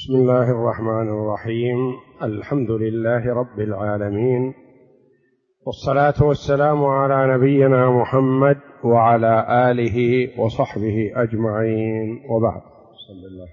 بسم الله الرحمن الرحيم. الحمد لله رب العالمين، والصلاة والسلام على نبينا محمد وعلى آله وصحبه أجمعين، وبعد. بسم الله.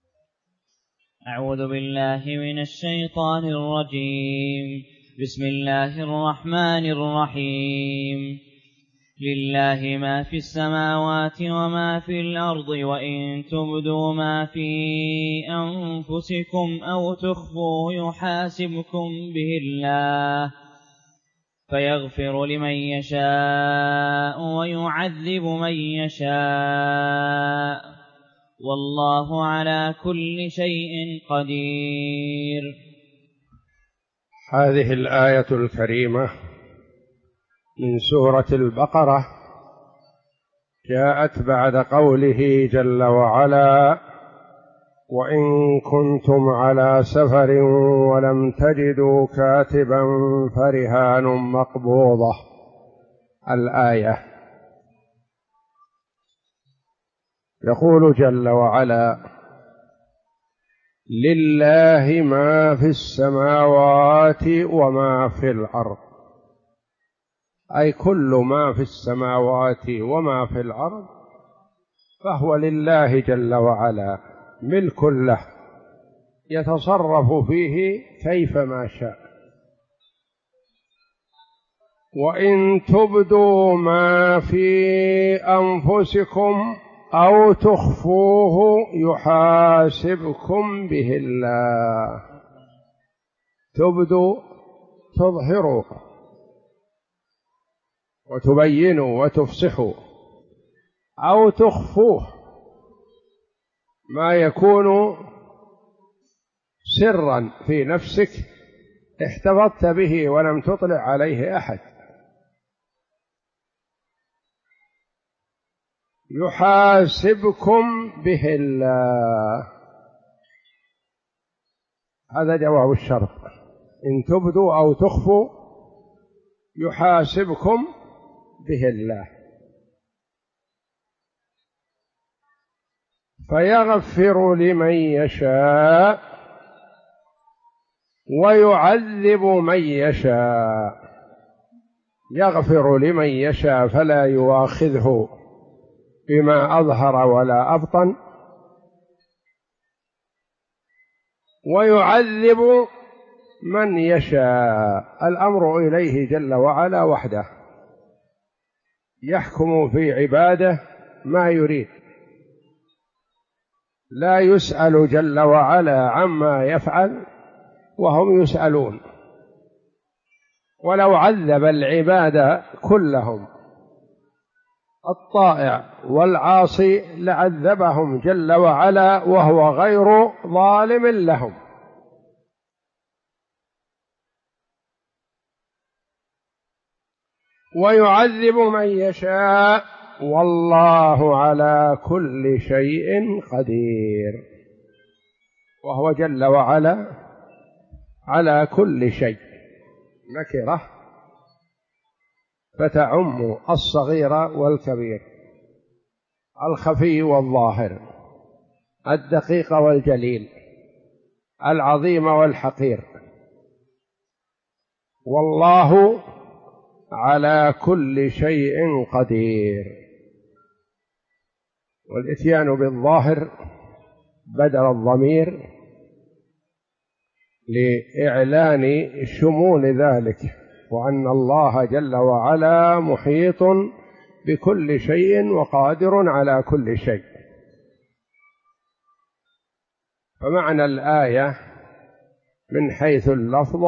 أعوذ بالله من الشيطان الرجيم. بسم الله الرحمن الرحيم. لله ما في السماوات وما في الأرض، وإن تبدوا ما في أنفسكم أو تخفوه يحاسبكم به الله، فيغفر لمن يشاء ويعذب من يشاء، والله على كل شيء قدير. هذه الآية الكريمة من سورة البقرة جاءت بعد قوله جل وعلا: وإن كنتم على سفر ولم تجدوا كاتبا فرهان مقبوضة. الآية. يقول جل وعلا: لله ما في السماوات وما في الأرض، أي كل ما في السماوات وما في الأرض فهو لله جل وعلا، ملك له يتصرف فيه كيفما شاء. وإن تبدوا ما في أنفسكم أو تخفوه يحاسبكم به الله. تبدوا تظهروا وتبينوا وتفصحوا، أو تخفوه ما يكون سرا في نفسك احتفظت به ولم تطلع عليه أحد. يحاسبكم به الله، هذا جواب الشرط. إن تبدوا أو تخفوا يحاسبكم به الله، فيغفر لمن يشاء ويعذب من يشاء. يغفر لمن يشاء فلا يؤاخذه بما أظهر ولا أبطن، ويعذب من يشاء. الأمر إليه جل وعلا وحده، يحكم في عباده ما يريد، لا يسأل جل وعلا عما يفعل وهم يسألون. ولو عذب العباد كلهم الطائع والعاصي لعذبهم جل وعلا وهو غير ظالم لهم. ويعذب من يشاء، والله على كل شيء قدير. وهو جل وعلا على كل شيء، نكرة فتعم الصغير والكبير، الخفي والظاهر، الدقيق والجليل، العظيم والحقير. والله على كل شيء قدير. والإتيان بالظاهر بدل الضمير لإعلان شمول ذلك، وأن الله جل وعلا محيط بكل شيء وقادر على كل شيء. فمعنى الآية من حيث اللفظ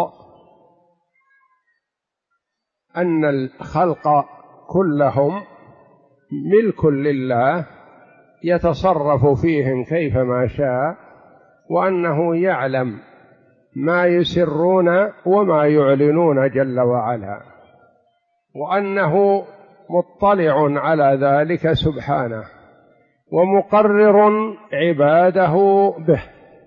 أن الخلق كلهم ملك لله يتصرف فيهم كيفما شاء، وأنه يعلم ما يسرون وما يعلنون جل وعلا، وأنه مطلع على ذلك سبحانه ومقرر عباده به.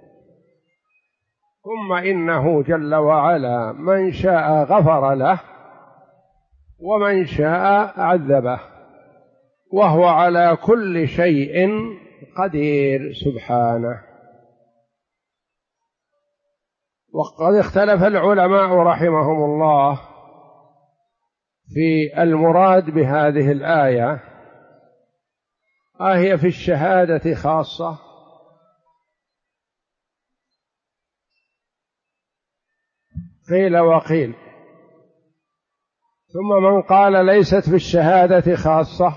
ثم إنه جل وعلا من شاء غفر له ومن شاء عذبه، وهو على كل شيء قدير سبحانه. وقد اختلف العلماء رحمهم الله في المراد بهذه الآية، أهي في الشهادة خاصة قيل وقيل، ثم من قال ليست في الشهادة خاصة،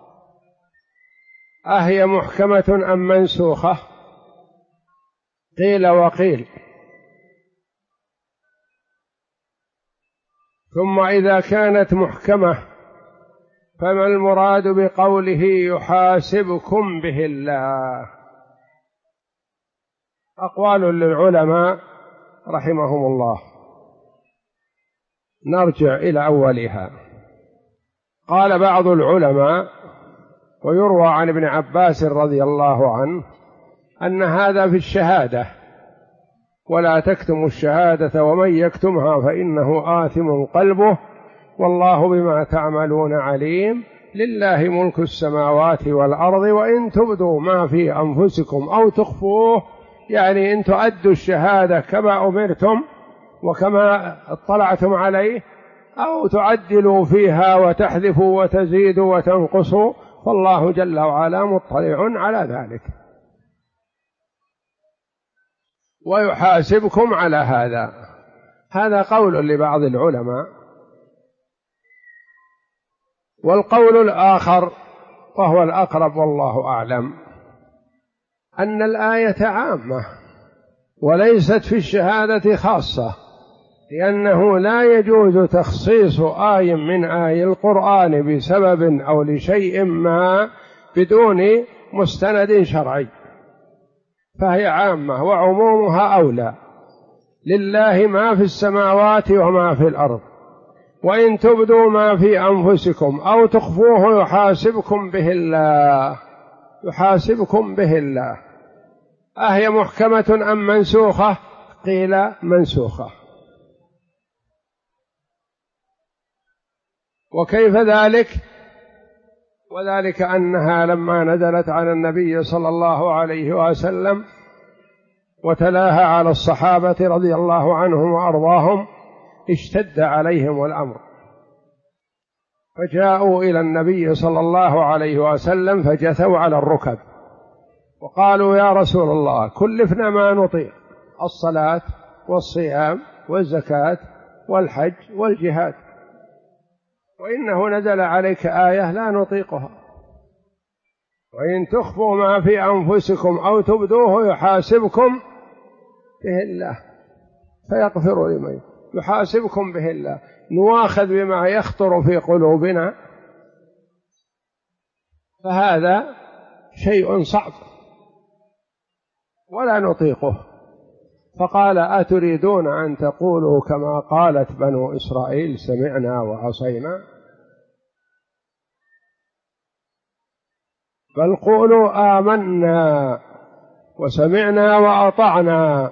أهي محكمة أم منسوخة؟ قيل وقيل. ثم إذا كانت محكمة فما المراد بقوله يحاسبكم به الله؟ أقوال للعلماء رحمهم الله. نرجع إلى أولها. قال بعض العلماء، ويروى عن ابن عباس رضي الله عنه، أن هذا في الشهادة، ولا تكتموا الشهادة ومن يكتمها فإنه آثم قلبه والله بما تعملون عليم، لله ملك السماوات والأرض وإن تبدوا ما في أنفسكم أو تخفوه، يعني إن تؤدوا الشهادة كما أمرتم وكما اطلعتم عليه، أو تعدلوا فيها وتحذفوا وتزيدوا وتنقصوا، فالله جل وعلا مطلع على ذلك ويحاسبكم على هذا. هذا قول لبعض العلماء. والقول الآخر وهو الأقرب والله أعلم، أن الآية عامة وليست في الشهادة خاصة، لأنه لا يجوز تخصيص آية من آي القرآن بسبب أو لشيء ما بدون مستند شرعي، فهي عامة وعمومها أولى. لله ما في السماوات وما في الأرض وإن تبدوا ما في أنفسكم أو تخفوه يحاسبكم به الله، يحاسبكم به الله. أهي محكمة أم منسوخة؟ قيل منسوخة. وكيف ذلك؟ وذلك أنها لما نزلت على النبي صلى الله عليه وسلم وتلاها على الصحابة رضي الله عنهم وأرضاهم، اشتد عليهم الأمر، فجاءوا إلى النبي صلى الله عليه وسلم فجثوا على الركب وقالوا يا رسول الله كلفنا ما نطيق، الصلاة والصيام والزكاة والحج والجهاد، وإنه نزل عليك آية لا نطيقها، وإن تخفوا ما في أنفسكم أو تبدوه يحاسبكم به الله فيغفر لمن يحاسبكم به الله. نواخذ بما يخطر في قلوبنا، فهذا شيء صعب ولا نطيقه. فقال أتريدون أن تقولوا كما قالت بنو إسرائيل سمعنا وعصينا؟ بل قولوا آمنا وسمعنا وأطعنا.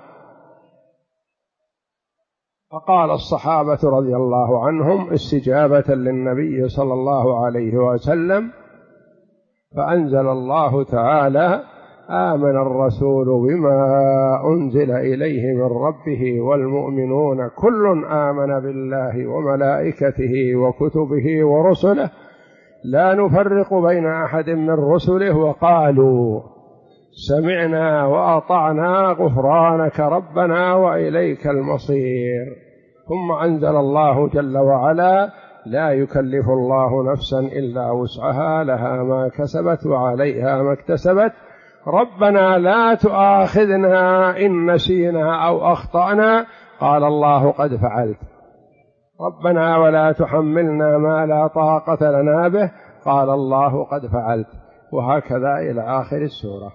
فقال الصحابة رضي الله عنهم استجابة للنبي صلى الله عليه وسلم، فأنزل الله تعالى آمن الرسول بما أنزل إليه من ربه والمؤمنون كل آمن بالله وملائكته وكتبه ورسله لا نفرق بين أحد من رسله وقالوا سمعنا وأطعنا غفرانك ربنا وإليك المصير. ثم أنزل الله جل وعلا لا يكلف الله نفسا إلا وسعها لها ما كسبت وعليها ما اكتسبت ربنا لا تؤاخذنا إن نسينا أو أخطأنا قال الله قد فعلت ربنا ولا تحملنا ما لا طاقة لنا به قال الله قد فعلت، وهكذا إلى آخر السورة.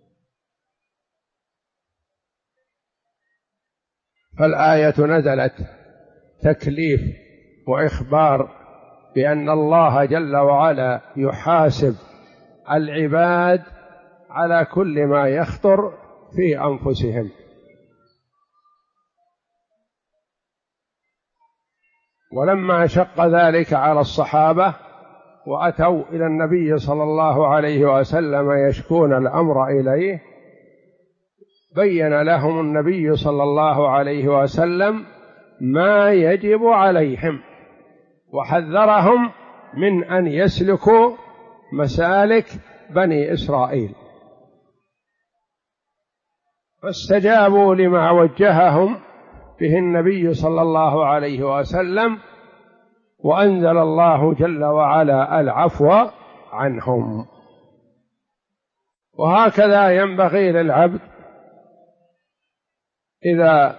فالآية نزلت تكليف وإخبار بأن الله جل وعلا يحاسب العباد على كل ما يخطر في أنفسهم. ولما شق ذلك على الصحابة وأتوا إلى النبي صلى الله عليه وسلم يشكون الأمر إليه، بين لهم النبي صلى الله عليه وسلم ما يجب عليهم، وحذرهم من أن يسلكوا مسالك بني إسرائيل، فاستجابوا لما وجههم به النبي صلى الله عليه وسلم، وأنزل الله جل وعلا العفو عنهم. وهكذا ينبغي للعبد إذا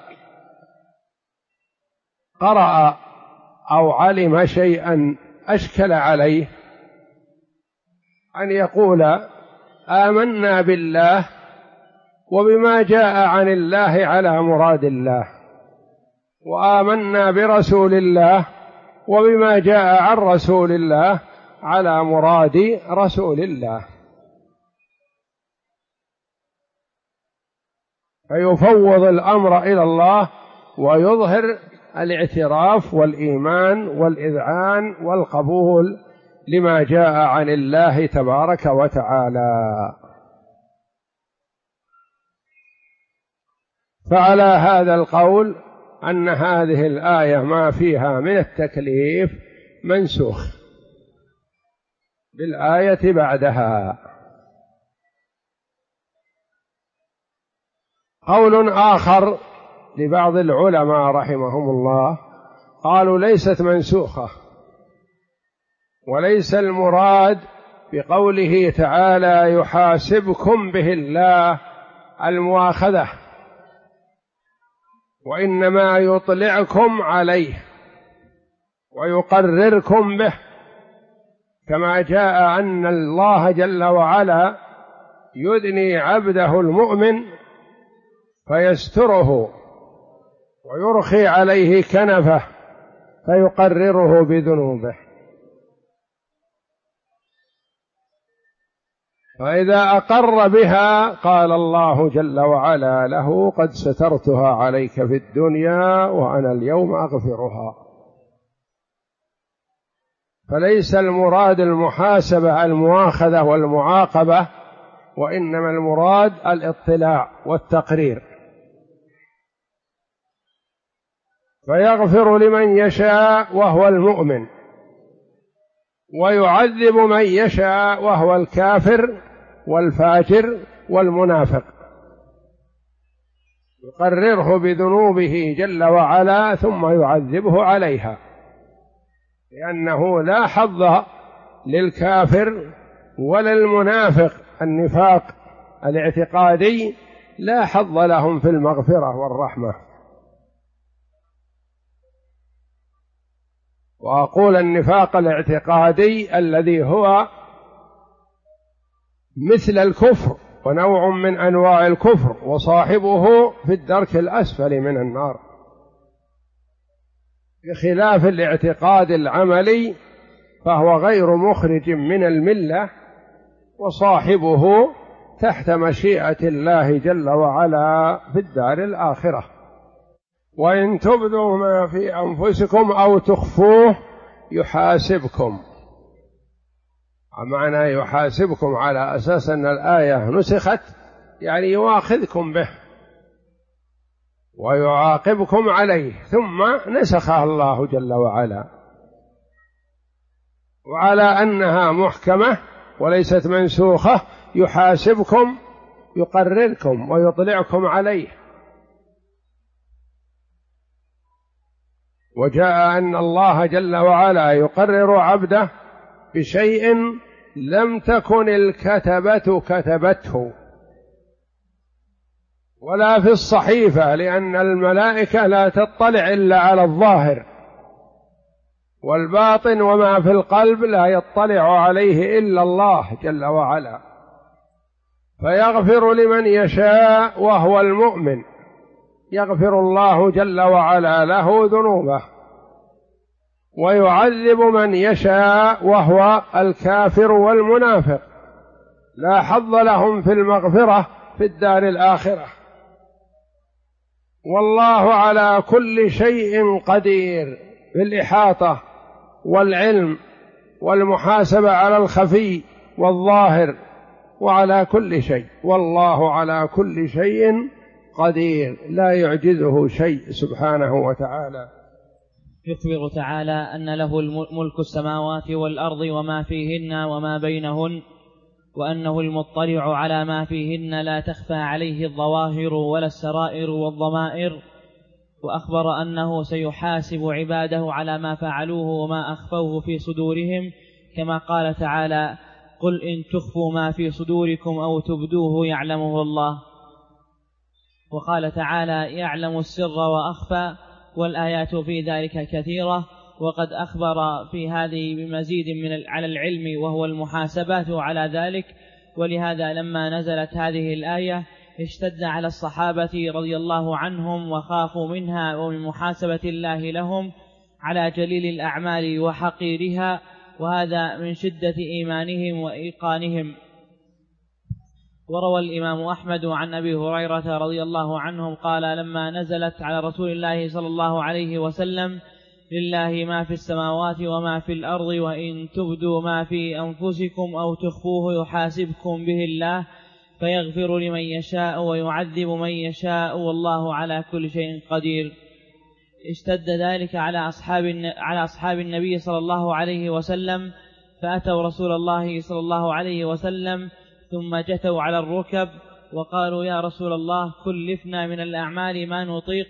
قرأ أو علم شيئا أشكل عليه أن يقول آمنا بالله وبما جاء عن الله على مراد الله، وآمنا برسول الله وبما جاء عن رسول الله على مراد رسول الله، فيفوض الأمر إلى الله ويظهر الاعتراف والإيمان والإذعان والقبول لما جاء عن الله تبارك وتعالى. فعلى هذا القول أن هذه الآية ما فيها من التكليف منسوخ بالآية بعدها. قول آخر لبعض العلماء رحمهم الله قالوا ليست منسوخة، وليس المراد بقوله تعالى يحاسبكم به الله المؤاخذة، وإنما يطلعكم عليه ويقرركم به، كما جاء أن الله جل وعلا يدني عبده المؤمن فيستره ويرخي عليه كنفه فيقرره بذنوبه. فإذا أقر بها قال الله جل وعلا له قد سترتها عليك في الدنيا وأنا اليوم أغفرها. فليس المراد المحاسبة المؤاخذة والمعاقبة، وإنما المراد الاطلاع والتقرير. فيغفر لمن يشاء وهو المؤمن، ويعذب من يشاء وهو الكافر والفاجر والمنافق، يقرره بذنوبه جل وعلا ثم يعذبه عليها، لأنه لا حظ للكافر ولا المنافق النفاق الاعتقادي، لا حظ لهم في المغفرة والرحمة. وأقول النفاق الاعتقادي الذي هو مثل الكفر ونوع من أنواع الكفر، وصاحبه في الدرك الأسفل من النار، بخلاف الاعتقاد العملي فهو غير مخرج من الملة، وصاحبه تحت مشيئة الله جل وعلا في الدار الآخرة. وإن تبدوا ما في أنفسكم أو تخفوه يحاسبكم. معنى يحاسبكم على أساس أن الآية نسخت، يعني يواخذكم به ويعاقبكم عليه، ثم نسخها الله جل وعلا، وعلى أنها محكمة وليست منسوخة يحاسبكم يقرركم ويطلعكم عليه. وجاء أن الله جل وعلا يقرر عبده بشيء لم تكن الكتبة كتبته ولا في الصحيفة، لأن الملائكة لا تطلع إلا على الظاهر، والباطن وما في القلب لا يطلع عليه إلا الله جل وعلا. فيغفر لمن يشاء وهو المؤمن، يغفر الله جل وعلا له ذنوبه، ويعذب من يشاء وهو الكافر والمنافق، لا حظ لهم في المغفرة في الدار الآخرة. والله على كل شيء قدير، بالإحاطة والعلم والمحاسبة على الخفي والظاهر وعلى كل شيء، والله على كل شيء قدير لا يعجزه شيء سبحانه وتعالى. يخبر تعالى أن له ملك السماوات والأرض وما فيهن وما بينهن، وأنه المطلع على ما فيهن لا تخفى عليه الظواهر ولا السرائر والضمائر، وأخبر أنه سيحاسب عباده على ما فعلوه وما أخفوه في صدورهم، كما قال تعالى: قل إن تخفوا ما في صدوركم أو تبدوه يعلمه الله. وقال تعالى: يعلم السر وأخفى، والآيات في ذلك كثيرة. وقد أخبر في هذه بمزيد على العلم وهو المحاسبة على ذلك. ولهذا لما نزلت هذه الآية اشتد على الصحابة رضي الله عنهم وخافوا منها ومن محاسبة الله لهم على جليل الأعمال وحقيرها، وهذا من شدة إيمانهم وإيقانهم. وروى الإمام أحمد عن أبي هريرة رضي الله عنه قال: لما نزلت على رسول الله صلى الله عليه وسلم: لله ما في السماوات وما في الأرض، وإن تبدوا ما في أنفسكم أو تخفوه يحاسبكم به الله فيغفر لمن يشاء ويعذب من يشاء والله على كل شيء قدير، اشتد ذلك على أصحاب النبي صلى الله عليه وسلم، فأتوا رسول الله صلى الله عليه وسلم ثم جثوا على الركب وقالوا: يا رسول الله، كلفنا من الأعمال ما نطيق،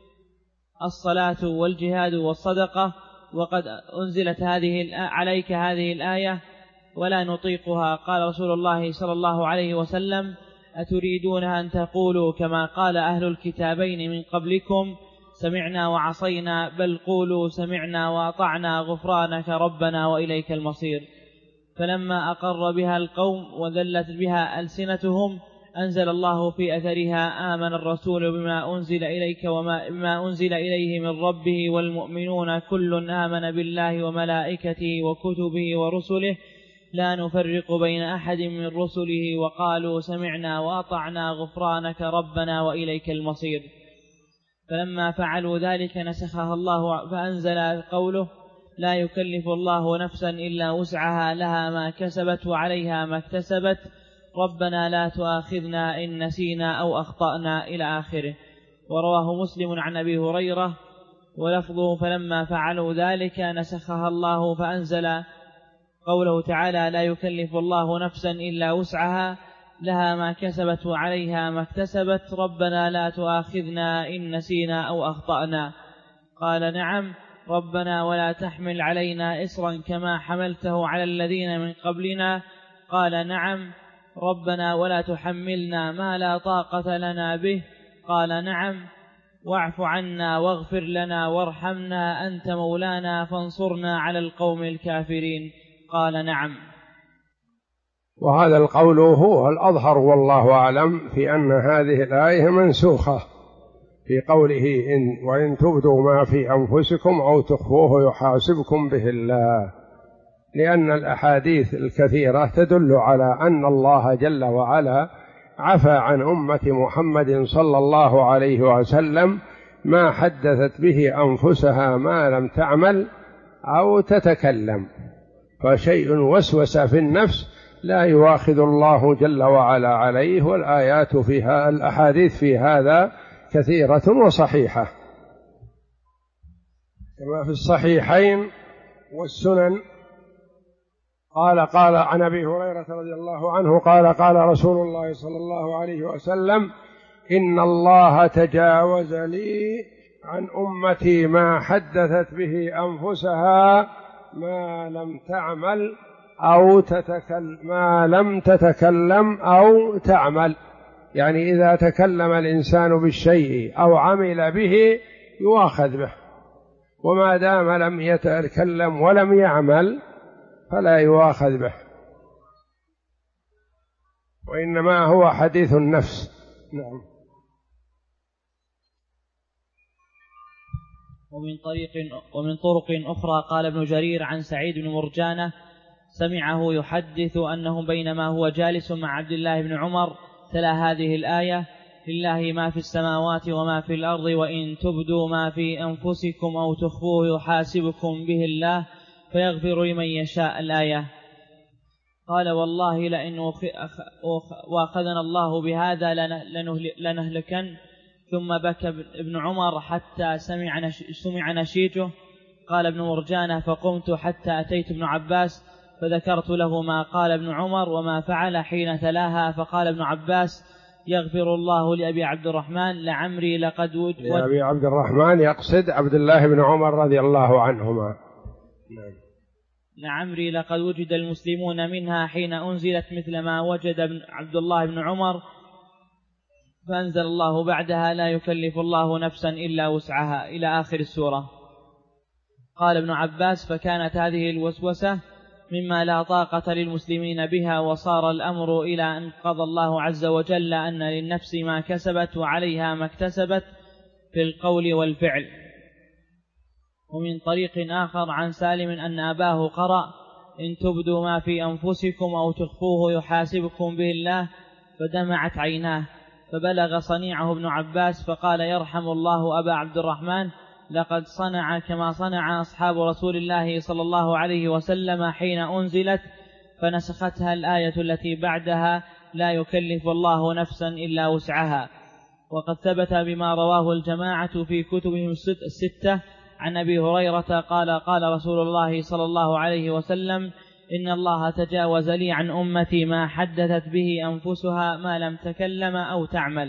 الصلاة والجهاد والصدقة، وقد أنزلت عليك هذه الآية ولا نطيقها. قال رسول الله صلى الله عليه وسلم: أتريدون أن تقولوا كما قال أهل الكتابين من قبلكم: سمعنا وعصينا؟ بل قولوا سمعنا وأطعنا غفرانك ربنا وإليك المصير. فلما أقر بها القوم وذلت بها ألسنتهم أنزل الله في أثرها: آمن الرسول بما أنزل إليك وما أنزل إليه من ربه والمؤمنون كل آمن بالله وملائكته وكتبه ورسله لا نفرق بين أحد من رسله وقالوا سمعنا وأطعنا غفرانك ربنا وإليك المصير. فلما فعلوا ذلك نسخها الله فأنزل قوله: لا يكلف الله نفسا إلا وسعها، لها ما كسبت وعليها ما اكتسبت، ربنا لا تؤاخذنا إن نسينا أو أخطأنا، إلى آخره. ورواه مسلم عن أبي هريرة ولفظه: فلما فعلوا ذلك نسخها الله فأنزل قوله تعالى: لا يكلف الله نفسا إلا وسعها، لها ما كسبت وعليها ما اكتسبت، ربنا لا تؤاخذنا إن نسينا أو أخطأنا. قال: نعم ربنا، ولا تحمل علينا إصرا كما حملته على الذين من قبلنا. قال: نعم ربنا، ولا تحملنا ما لا طاقة لنا به. قال: نعم، واعف عنا واغفر لنا وارحمنا أنت مولانا فانصرنا على القوم الكافرين. قال: نعم. وهذا القول هو الأظهر والله أعلم في أن هذه الآية منسوخة في قوله: وإن تبدوا ما في أنفسكم أو تخفوه يحاسبكم به الله، لأن الأحاديث الكثيرة تدل على أن الله جل وعلا عفى عن أمة محمد صلى الله عليه وسلم ما حدثت به أنفسها ما لم تعمل أو تتكلم، فشيء وسوس في النفس لا يواخذ الله جل وعلا عليه، والآيات فيها الأحاديث في هذا كثيرة وصحيحة، كما في الصحيحين والسنن. قال عن أبي هريرة رضي الله عنه قال رسول الله صلى الله عليه وسلم: إن الله تجاوز لي عن أمتي ما حدثت به أنفسها ما لم تعمل أو ما لم تتكلم أو تعمل، يعني إذا تكلم الإنسان بالشيء أو عمل به يؤاخذ به، وما دام لم يتكلم ولم يعمل فلا يؤاخذ به، وإنما هو حديث النفس. نعم. ومن طرق أخرى قال ابن جرير عن سعيد بن مرجانة سمعه يحدث أنه بينما هو جالس مع عبد الله بن عمر تلا هذه الآية: لله ما في السماوات وما في الأرض، وإن تبدوا ما في أنفسكم أو تخفوه يحاسبكم به الله فيغفر لمن يشاء، الآية. قال: والله لئن وأخذنا الله بهذا لنهلكن ثم بكى ابن عمر حتى سمع نشيجه. قال ابن مرجانة: فقمت حتى أتيت ابن عباس فذكرت له ما قال ابن عمر وما فعل حين تلاها، فقال ابن عباس: يغفر الله لأبي عبد الرحمن لعمري لقد لأبي عبد الرحمن يقصد عبد الله بن عمر رضي الله عنهما. لعمري لقد وجد المسلمون منها حين أنزلت مثل ما وجد عبد الله بن عمر، فأنزل الله بعدها: لا يكلف الله نفسا إلا وسعها، إلى آخر السورة. قال ابن عباس: فكانت هذه الوسوسة مما لا طاقة للمسلمين بها، وصار الأمر إلى أن قضى الله عز وجل أن للنفس ما كسبت وعليها ما اكتسبت في القول والفعل. ومن طريق آخر عن سالم أن أباه قرأ: إن تبدوا ما في أنفسكم أو تخفوه يحاسبكم به الله، فدمعت عيناه، فبلغ صنيعه ابن عباس فقال: يرحم الله أبا عبد الرحمن، لقد صنع كما صنع أصحاب رسول الله صلى الله عليه وسلم حين أنزلت فنسختها الآية التي بعدها: لا يكلف الله نفسا إلا وسعها. وقد ثبت بما رواه الجماعة في كتبهم الستة عن أبي هريرة قال: قال رسول الله صلى الله عليه وسلم: إن الله تجاوز لي عن أمتي ما حدثت به أنفسها ما لم تكلم أو تعمل.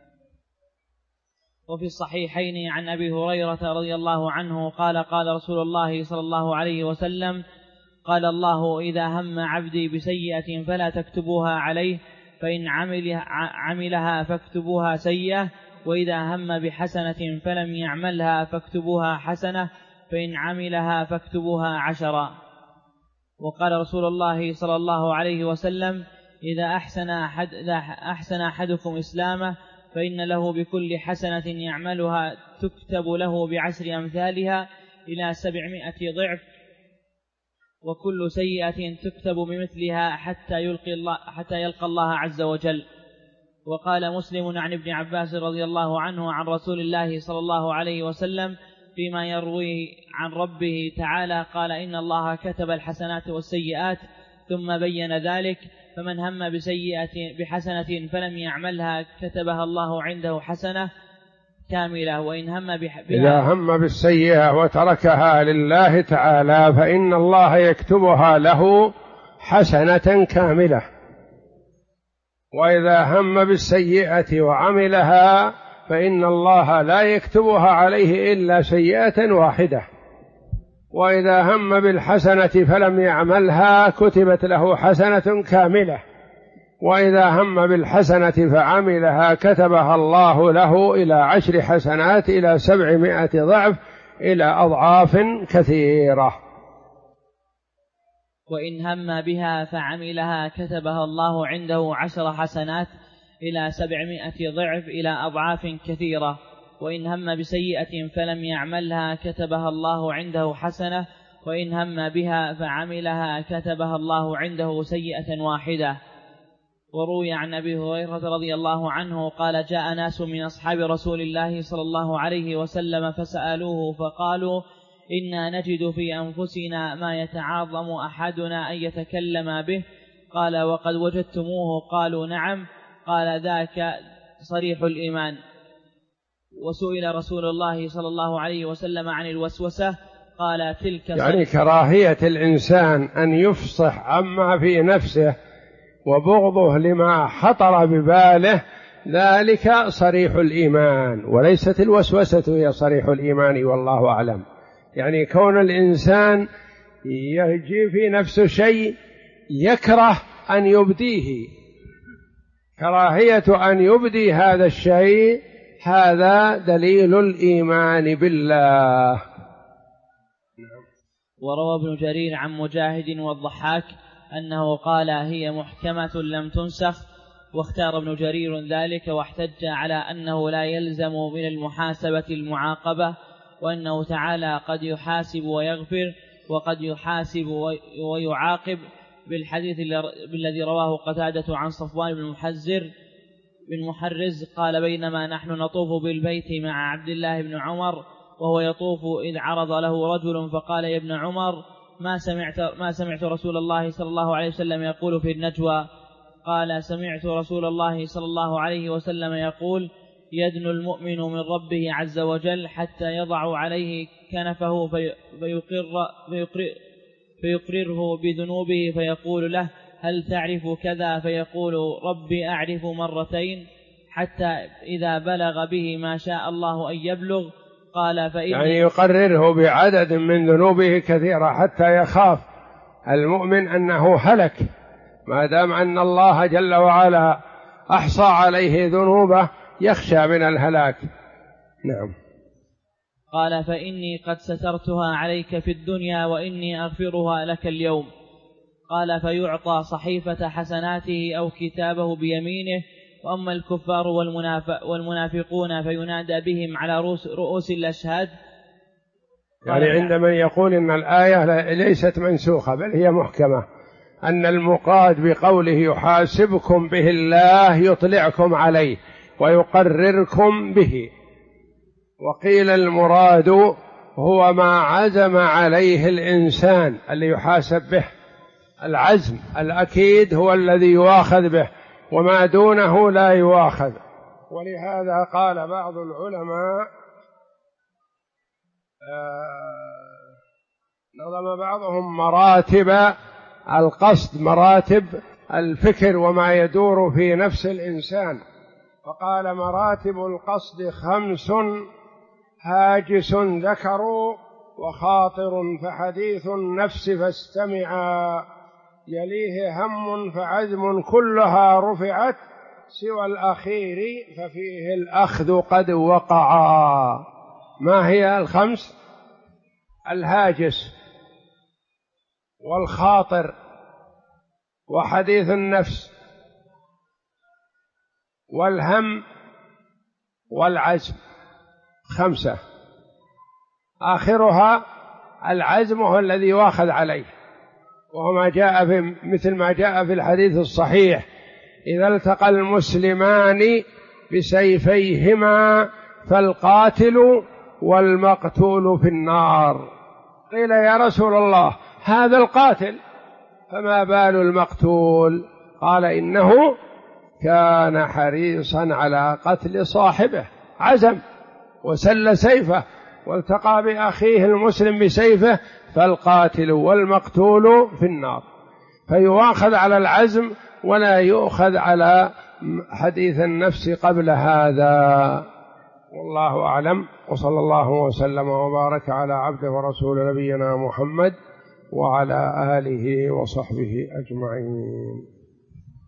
وفي الصحيحين عن أبي هريرة رضي الله عنه قال: قال رسول الله صلى الله عليه وسلم: قال الله: إذا هم عبدي بسيئة فلا تكتبوها عليه، فإن عملها فاكتبوها سيئة، وإذا هم بحسنة فلم يعملها فاكتبوها حسنة، فإن عملها فاكتبوها 10. وقال رسول الله صلى الله عليه وسلم: إذا أحسن أحدكم إسلامه فإن له بكل حسنة يعملها تكتب له ب10 أمثالها إلى 700 ضعف، وكل سيئة تكتب بمثلها حتى يلقى الله عز وجل. وقال مسلم عن ابن عباس رضي الله عنه عن رسول الله صلى الله عليه وسلم فيما يرويه عن ربه تعالى قال: إن الله كتب الحسنات والسيئات، ثم بين ذلك: فمن هم بحسنة فلم يعملها كتبها الله عنده حسنة كاملة، وإن هم بها إذا هم بالسيئة وتركها لله تعالى فإن الله يكتبها له حسنة كاملة، وإذا هم بالسيئة وعملها فإن الله لا يكتبها عليه إلا سيئة واحدة، وإذا هم بالحسنة فلم يعملها كتبت له حسنة كاملة، وإذا هم بالحسنة فعملها كتبها الله له إلى 10 حسنات إلى 700 ضعف إلى أضعاف كثيرة. وإن هم بها فعملها كتبها الله عنده 10 حسنات إلى 700 ضعف إلى أضعاف كثيرة. وإن هم بسيئة فلم يعملها كتبها الله عنده حسنة، وإن هم بها فعملها كتبها الله عنده سيئة واحدة. وروي عن أبي هريرة رضي الله عنه قال: جاء ناس من أصحاب رسول الله صلى الله عليه وسلم فسألوه فقالوا: إنا نجد في أنفسنا ما يتعاظم أحدنا أن يتكلم به. قال: وقد وجدتموه؟ قالوا: نعم. قال: ذاك صريح الإيمان. وسئل رسول الله صلى الله عليه وسلم عن الوسوسة قال: تلك يعني كراهية الإنسان أن يفصح عما في نفسه وبغضه لما خطر بباله، ذلك صريح الإيمان، وليست الوسوسة هي صريح الإيمان، والله أعلم. يعني كون الإنسان يجي في نفسه شيء يكره أن يبديه، كراهية أن يبدي هذا الشيء، هذا دليل الإيمان بالله. وروى ابن جرير عن مجاهد والضحاك أنه قال: هي محكمة لم تنسخ. واختار ابن جرير ذلك واحتج على أنه لا يلزم من المحاسبة المعاقبة، وأنه تعالى قد يحاسب ويغفر، وقد يحاسب ويعاقب، بالحديث الذي رواه قتادة عن صفوان بن محرز قال: بينما نحن نطوف بالبيت مع عبد الله بن عمر وهو يطوف إذ عرض له رجل فقال: يا ابن عمر، ما سمعت رسول الله صلى الله عليه وسلم يقول في النجوى؟ قال: سمعت رسول الله صلى الله عليه وسلم يقول: يدنو المؤمن من ربه عز وجل حتى يضع عليه كنفه فيقرره بذنوبه فيقول له هل تعرف كذا؟ فيقول ربي أعرف مرتين، حتى إذا بلغ به ما شاء الله أن يبلغ قال فإني يعني يقرره بعدد من ذنوبه كثيرة حتى يخاف المؤمن أنه هلك، ما دام أن الله جل وعلا أحصى عليه ذنوبه يخشى من الهلاك. نعم. قال فإني قد سترتها عليك في الدنيا وإني أغفرها لك اليوم. قال فيعطى صحيفة حسناته أو كتابه بيمينه. وأما الكفار والمنافقون فينادى بهم على رؤوس الأشهاد. يعني عندما يقول إن الآية ليست منسوخة بل هي محكمة، أن المقاد بقوله يحاسبكم به الله يطلعكم عليه ويقرركم به، وقيل المراد هو ما عزم عليه الإنسان اللي يحاسب به، العزم الأكيد هو الذي يؤاخذ به وما دونه لا يؤاخذ. ولهذا قال بعض العلماء نظم بعضهم مراتب القصد، مراتب الفكر وما يدور في نفس الإنسان، فقال مراتب القصد 5: هاجس ذكر وخاطر فحديث النفس فاستمعا، يليه هم فعزم كلها رفعت، سوى الأخير ففيه الأخذ قد وقعا. ما هي 5؟ الهاجس والخاطر وحديث النفس والهم والعزم، 5. آخرها العزم هو الذي يؤاخذ عليه، وهو ما جاء في مثل ما جاء في الحديث الصحيح: إذا التقى المسلمان بسيفيهما فالقاتل والمقتول في النار. قيل يا رسول الله هذا القاتل، فما بال المقتول؟ قال إنه كان حريصا على قتل صاحبه، عزم وسل سيفه والتقى بأخيه المسلم بسيفه، فالقاتل والمقتول في النار. فيؤاخذ على العزم ولا يؤخذ على حديث النفس قبل هذا. والله أعلم، وصلى الله وسلم وبارك على عبده ورسول نبينا محمد وعلى آله وصحبه أجمعين.